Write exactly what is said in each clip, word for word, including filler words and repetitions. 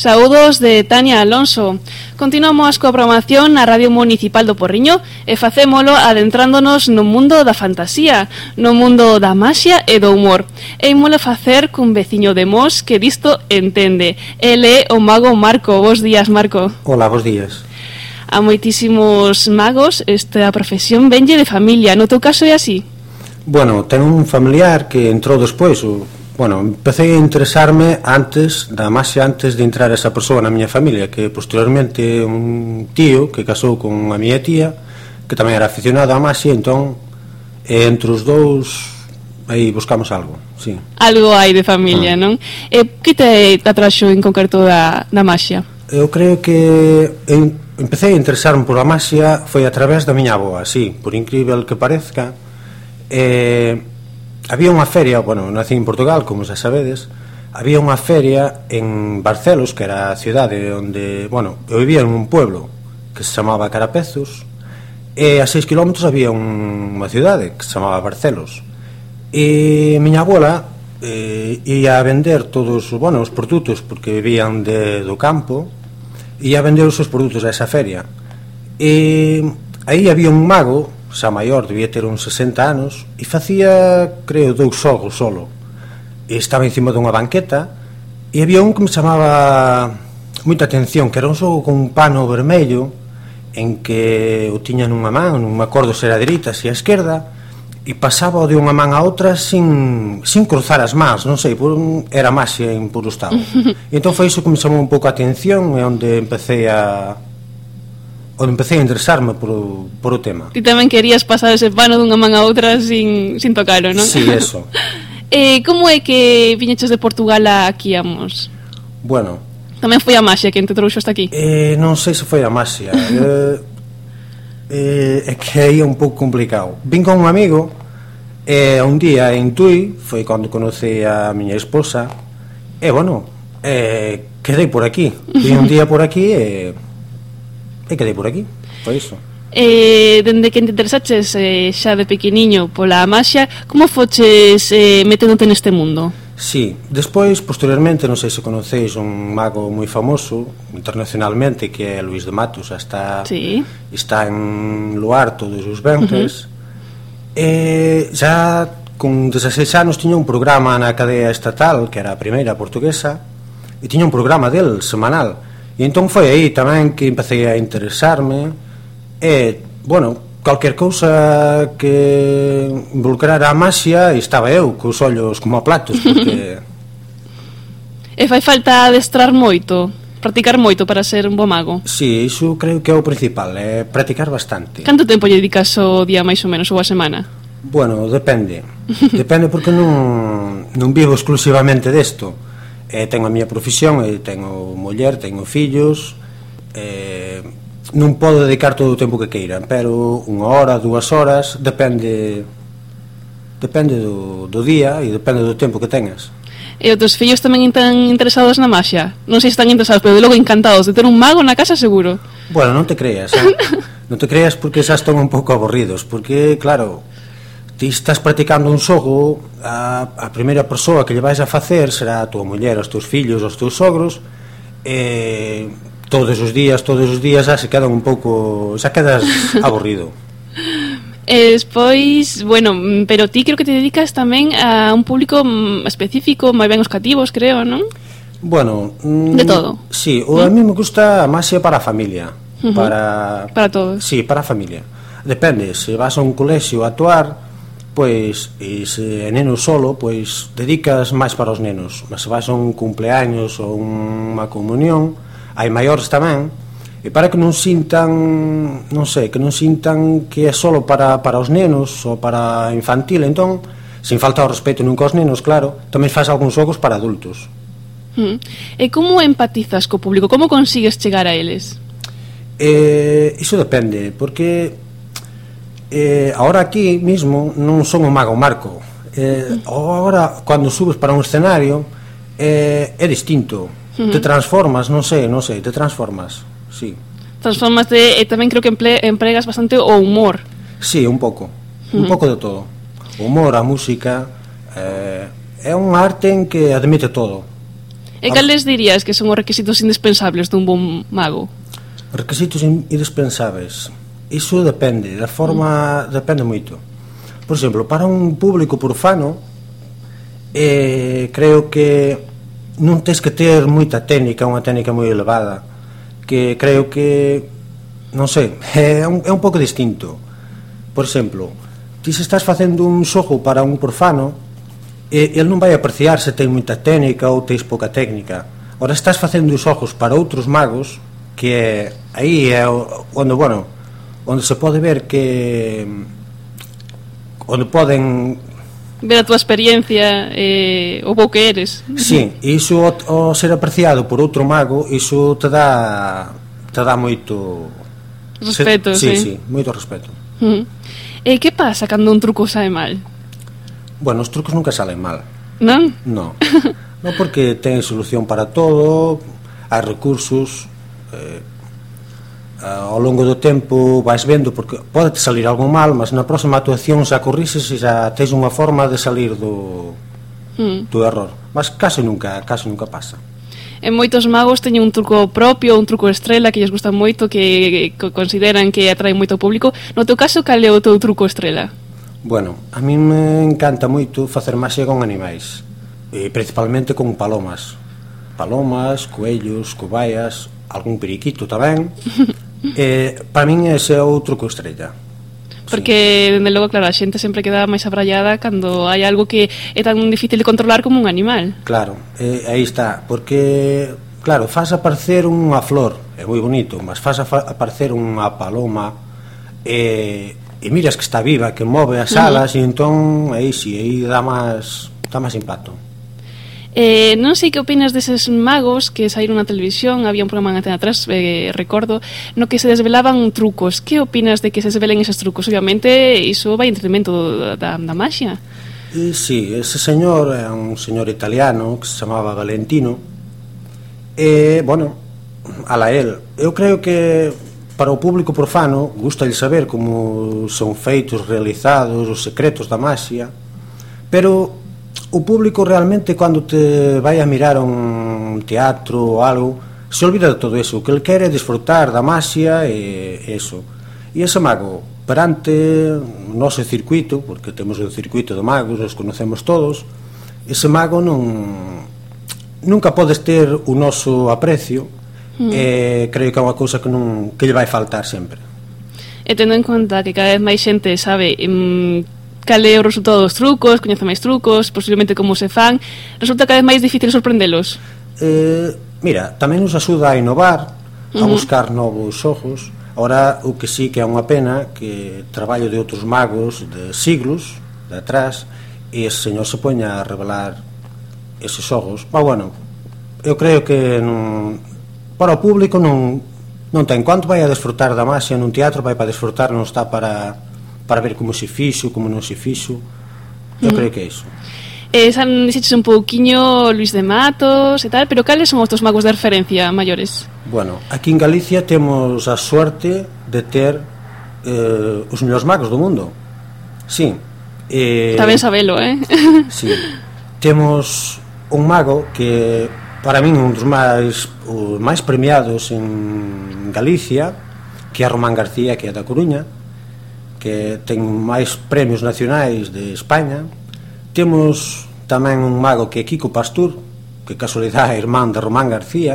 Saúdos de Tania Alonso. Continuamos coa programación na Radio Municipal do Porriño e facémolo adentrándonos no mundo da fantasía, no mundo da maxia e do humor. E imolo facer cun veciño de Mos que disto entende. Ele é o mago Marco. Bos días, Marco. Hola, bos días. A moitísimos magos esta profesión venlle de familia. No teu caso é así? Bueno, ten un familiar que entrou despois. O, bueno, empecé a interesarme antes da maxia, antes de entrar esa persoa na miña familia, que posteriormente un tío que casou con a miña tía, que tamén era aficionado á maxia, entón entre os dous aí buscamos algo, sí. Algo hai de familia, ah. non? E que te atraxo en concreto da, da maxia? Eu creo que en, empecé a interesarme por a maxia foi a través da miña avoa, sí, por incrível que parezca. Eh, había unha feria, bueno, nací en Portugal, como xa sabedes, había unha feria en Barcelos, que era a cidade onde, bueno, eu vivía en un pueblo que se chamaba Carapezos, e a seis kilómetros había un, unha cidade que se chamaba Barcelos, e miña abuela eh, ia a vender todos, bueno, os produtos, porque vivían de, do campo, ia a vender os seus produtos a esa feria, e aí había un mago xa maior, debía ter uns sesenta anos, e facía, creo, dous xogos solo, e estaba encima dunha banqueta, e había un que me chamaba moita atención, que era un xogo con un pano vermello, en que o tiña nunha man, non me acordo se era a dereita, se a esquerda, e pasaba de unha man a outra sin, sin cruzar as mans, non sei, por un, era maxia en puro estado. E entón foi iso que me chamou un pouco a atención, e onde empecé a onde empecé a interesarme por o, por o tema. Ti tamén querías pasar ese pano dunha man a outra sin, sin tocalo, non? Sí, eso. eh, como é que viñeches de Portugal aquí a Mos? Bueno, tamén foi a maxia quen te trouxo hasta aquí? Eh, non sei se foi a maxia. eh, eh, é que aí é un pouco complicado. Vin con un amigo e eh, un día en Tui, foi cando conocí a miña esposa, e bueno, eh, quedei por aquí. Vin un día por aquí e, e quedei por aquí. Foi iso. Eh, dende que te interesaches eh, xa de pequeniño pola maxia, como foches eh, meténdote neste mundo? Sí, despois, posteriormente, non sei se conocéis un mago moi famoso internacionalmente, que é Luís de Matos, está, sí. está en Luar todos os ventres. Uh-huh. E xa con dezaseis anos tiña un programa na cadea estatal, que era a primeira portuguesa, e tiña un programa del semanal, e entón foi aí tamén que empecé a interesarme. E, bueno, calquer cousa que involucrara a maxia, estaba eu cos ollos como a platos, porque... E fai falta adestrar moito, practicar moito para ser un bo mago? Si, sí, iso creo que é o principal, é practicar bastante. Canto tempo lle dedicas o día máis ou menos, ou a semana? Bueno, depende. Depende porque non, non vivo exclusivamente desto. Eh, tengo a miña profesión, e tengo muller, tengo fillos... Eh, non podo dedicar todo o tempo que queiran, pero unha hora, dúas horas, depende depende do, do día e depende do tempo que tengas. E os teus fillos tamén están interesados na maxia? Non sei se están interesados, pero de logo encantados de ter un mago na casa seguro. Bueno, non te creas, eh? Non te creas porque xa están un pouco aburridos, porque, claro, ti estás practicando un xogo, a, a primeira persoa que lle vais a facer será a tua muller, os teus fillos, os teus sogros, e... todos os días, todos os días xa se quedan un pouco, xa quedas aburrido. E despois, bueno, pero ti creo que te dedicas tamén a un público específico, moi ben os cativos, creo, non? Bueno, de todo. Sí, o a mí me gusta a maxia para a familia, uh-huh. para para todos. Sí, para a familia. Depende, se vas a un colexio a actuar, pois, e se é neno solo, pois dedicas máis para os nenos. Mas se vas a un cumpleaños ou unha comunión, hai maiores tamén, e para que non sintan, non sei, que non sintan que é solo para, para os nenos ou para infantil, entón, sin falta o respeto nunca aos nenos, claro, tamén faz algúns xogos para adultos. Hmm. E como empatizas co público? Como consigues chegar a eles? Eh, iso depende, porque eh, ahora aquí mismo non son o mago Marco. Eh, agora, cando subes para un escenario, eh, é distinto. Uh-huh. Te transformas, non sei, non sei, te transformas, sí. Transformas e tamén creo que emple, empregas bastante o humor. Sí, un pouco, uh-huh. un pouco de todo. O humor, a música, eh, é unha arte en que admite todo. E cales dirías que son os requisitos indispensables dun bon mago? Requisitos indispensables, iso depende, da forma, mm. depende moito. Por exemplo, para un público profano, eh, creo que non tens que ter moita técnica, unha técnica moi elevada, que creo que, non sei, é un, é un pouco distinto. Por exemplo, ti se estás facendo un xogo para un profano, e ele non vai apreciar se ten moita técnica ou tens pouca técnica. Ora estás facendo os xogos para outros magos, que é, aí é onde, bueno, onde se pode ver que onde poden ver a túa experiencia e eh, o bo que eres. Sí, e iso ao ser apreciado por outro mago, iso te dá te dá moito respeto, se, sí, sí, sí, moito respeto. Uh -huh. E que pasa cando un truco sae mal? Bueno, os trucos nunca salen mal. Non? Non, non, porque ten solución para todo, hai recursos, eh, ao longo do tempo vais vendo, porque pode salir algo mal, mas na próxima actuación xa corrixes e xa tens unha forma de salir do, mm. do error, mas case nunca, case nunca pasa. En moitos magos teñen un truco propio, un truco estrela que lles gusta moito, que, que consideran que atrae moito ao público. No teu caso, cal é o teu truco estrela? Bueno, a mí me encanta moito facer maxia con animais, e principalmente con palomas. Palomas, coellos, cobaias, algún periquito tamén. eh, para min ese é o truco estrella. Porque, sí, dende logo, claro, a xente sempre queda máis abrallada cando hai algo que é tan difícil de controlar como un animal. Claro, eh, aí está, porque, claro, faz aparecer unha flor, é moi bonito, mas faz aparecer unha paloma, e... Eh, e miras que está viva, que move as alas, uh -huh. E entón aí si, aí dá máis dá máis impacto. Eh, non sei que opinas deses magos que saíron na televisión, había un programa en Antena tres, eh, recordo, no que se desvelaban trucos. Que opinas de que se desvelen esos trucos? Obviamente, iso vai en detrimento da, da maxia. E, sí, ese señor é un señor italiano que se chamaba Valentino, e, bueno, ala el, eu creo que para o público profano gusta de saber como son feitos, realizados os secretos da maxia, pero o público realmente cando te vai a mirar un teatro ou algo se olvida de todo eso, o que ele quere é disfrutar da maxia e eso. E ese mago perante o noso circuito, porque temos o circuito de magos, os conocemos todos, ese mago non nunca podes ter o noso aprecio. Mm. E creo que é unha cousa que non que lle vai faltar sempre. E tendo en conta que cada vez máis xente sabe um, cal é o resultado dos trucos, coñece máis trucos, posiblemente como se fan, resulta cada vez máis difícil sorprendelos. Eh, mira, tamén nos axuda a innovar, a buscar uh -huh. novos xogos. Ahora, o que sí que é unha pena que traballo de outros magos de siglos de atrás e ese señor se poña a revelar eses xogos. Mas bueno, eu creo que non, para o público non, non ten quanto vai a desfrutar da maxia nun teatro, vai para desfrutar, non está para, para ver como se fixo, como non se fixo. Eu mm. creo que é iso. Eh, San dixeches un pouquiño Luis de Matos e tal, pero cales son os teus magos de referencia maiores? Bueno, aquí en Galicia temos a suerte de ter eh, os mellores magos do mundo. Sí. Eh, Está ben sabelo, eh? Sí. Temos un mago que para min un dos máis os máis premiados en Galicia, que é Román García, que é da Coruña, que ten máis premios nacionais de España. Temos tamén un mago que é Kiko Pastur, que casualidade é irmán de Román García,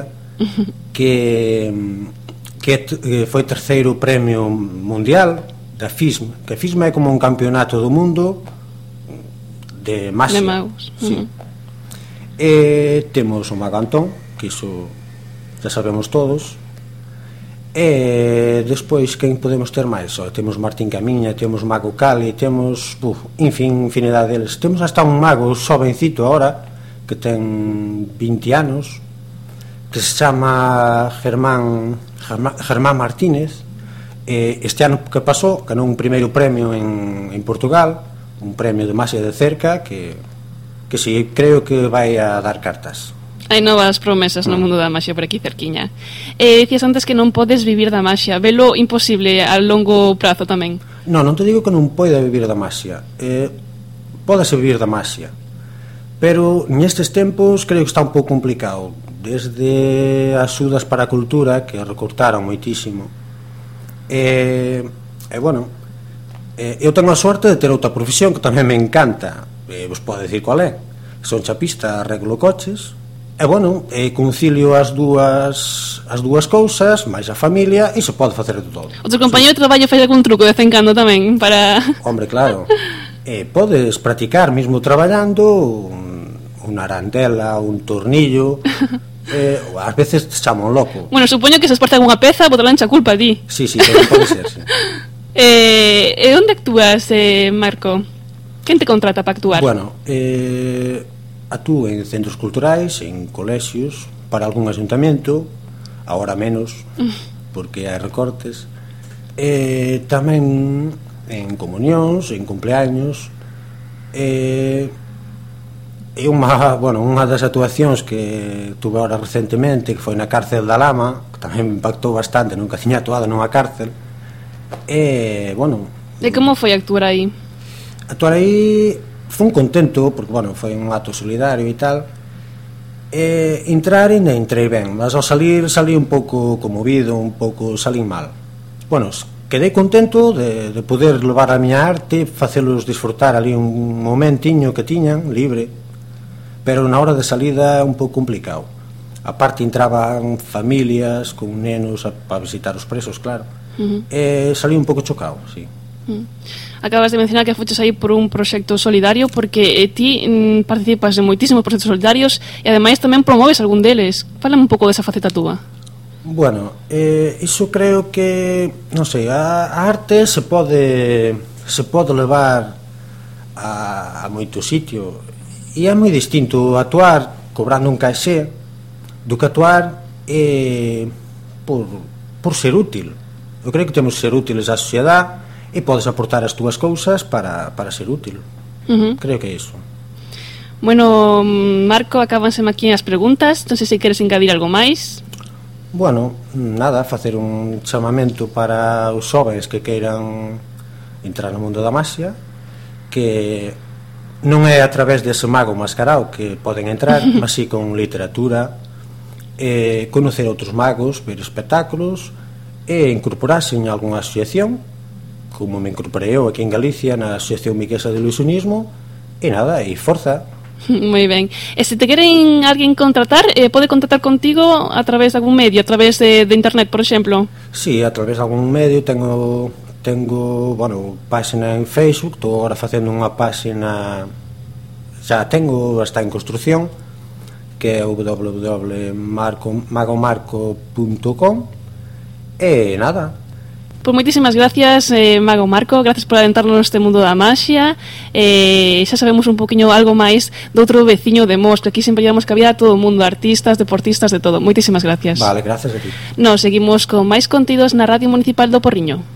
que que foi terceiro premio mundial da F I S M, que a F I S M é como un campeonato do mundo de maxia. De magos. Sí. Uh -huh. E temos o mago Antón, que iso xa sabemos todos. E despois quen podemos ter máis? O, temos Martín Camiña, temos Mago Cali, temos, uf, infin, infinidade deles. Temos hasta un mago xovencito agora que ten vinte anos, que se chama Germán Germán Martínez. E este ano que pasou ganou un primeiro premio en, en Portugal, un premio de maxia de cerca que que si, creo que vai a dar cartas. Hai novas promesas no mundo da maxia por aquí cerquiña. Eh, dicías antes que non podes vivir da maxia, velo imposible a longo prazo tamén. Non, non te digo que non poida vivir da maxia, eh, pódese vivir da maxia, pero nestes tempos creo que está un pouco complicado, desde as axudas para a cultura que recortaron moitísimo, e, e bueno, e, eu tengo a sorte de ter outra profesión que tamén me encanta, e vos podo decir cual é. Son chapista, arreglo coches, e bueno, e concilio as dúas as dúas cousas, máis a familia, e se pode facer de todo. O teu compañero de traballo fai algún truco de vez en cando tamén para... Hombre, claro. E podes practicar mesmo traballando un, unha arandela, un tornillo, e ás veces te chaman loco. Bueno, supoño que se esparce algunha peza, botarla encha culpa a ti. Sí, sí, pode ser, sí. eh, e onde actúas, eh, Marco? Quen te contrata para actuar? Bueno, eh... actúo en centros culturais, en colexios, para algún asuntamento, agora menos, porque hai recortes, e tamén en comunións, en cumpleaños, e, e unha, bueno, unha das actuacións que tuve ahora recentemente, que foi na cárcel da Lama, que tamén me impactou bastante, nunca tiña actuado nunha cárcel, e, bueno... E como foi actuar aí? Actuar aí... Fui un contento, porque, bueno, foi un acto solidario e tal, e entrar e non entrei ben, mas ao salir, salí un pouco conmovido, un pouco salí mal. Bueno, quedei contento de, de poder levar a miña arte, facelos disfrutar ali un momentiño que tiñan, libre, pero na hora de salida un pouco complicado. A parte entraban familias con nenos a, a visitar os presos, claro, uh-huh. E salí un pouco chocado, sí. Uh-huh. Acabas de mencionar que foches aí por un proxecto solidario, porque eh, ti mm, participas en moitísimos proxectos solidarios e ademais tamén promoves algún deles. Fálame un pouco desa faceta túa. Bueno, eh, iso creo que, non sei, a, a arte se pode se pode levar a, a moito sitio, e é moi distinto actuar cobrando un caixé do que actuar eh, por, por ser útil. Eu creo que temos que ser útiles á sociedade e podes aportar as túas cousas para, para ser útil. Uh-huh. Creo que é iso. Bueno, Marco, acábanseme aquí as preguntas. Non sei se queres engadir algo máis. Bueno, nada, facer un chamamento para os xóvenes que queiran entrar no mundo da maxia, que non é a través dese mago mascarao que poden entrar, mas si con literatura, eh, conocer outros magos, ver espectáculos e incorporarse en algunha asociación, como me incorporei eu aquí en Galicia na Asociación Miguesa de Ilusionismo, e nada, e forza. Moi ben. E se te queren alguén contratar, eh, pode contactar contigo a través de algún medio, a través de, de internet, por exemplo? Sí, a través de algún medio. Tengo, tengo, bueno, página en Facebook, estou agora facendo unha página, xa tengo, está en construción, que é w w w punto magomarco punto com, e nada. Pois moitísimas gracias, eh, Mago Marco, gracias por adentrarnos neste mundo da maxia. Eh, xa sabemos un poquinho algo máis do outro veciño de Mos, que aquí sempre llevamos que había todo o mundo, artistas, deportistas, de todo. Moitísimas gracias. Vale, gracias a ti. Nos seguimos con máis contidos na Radio Municipal do Porriño.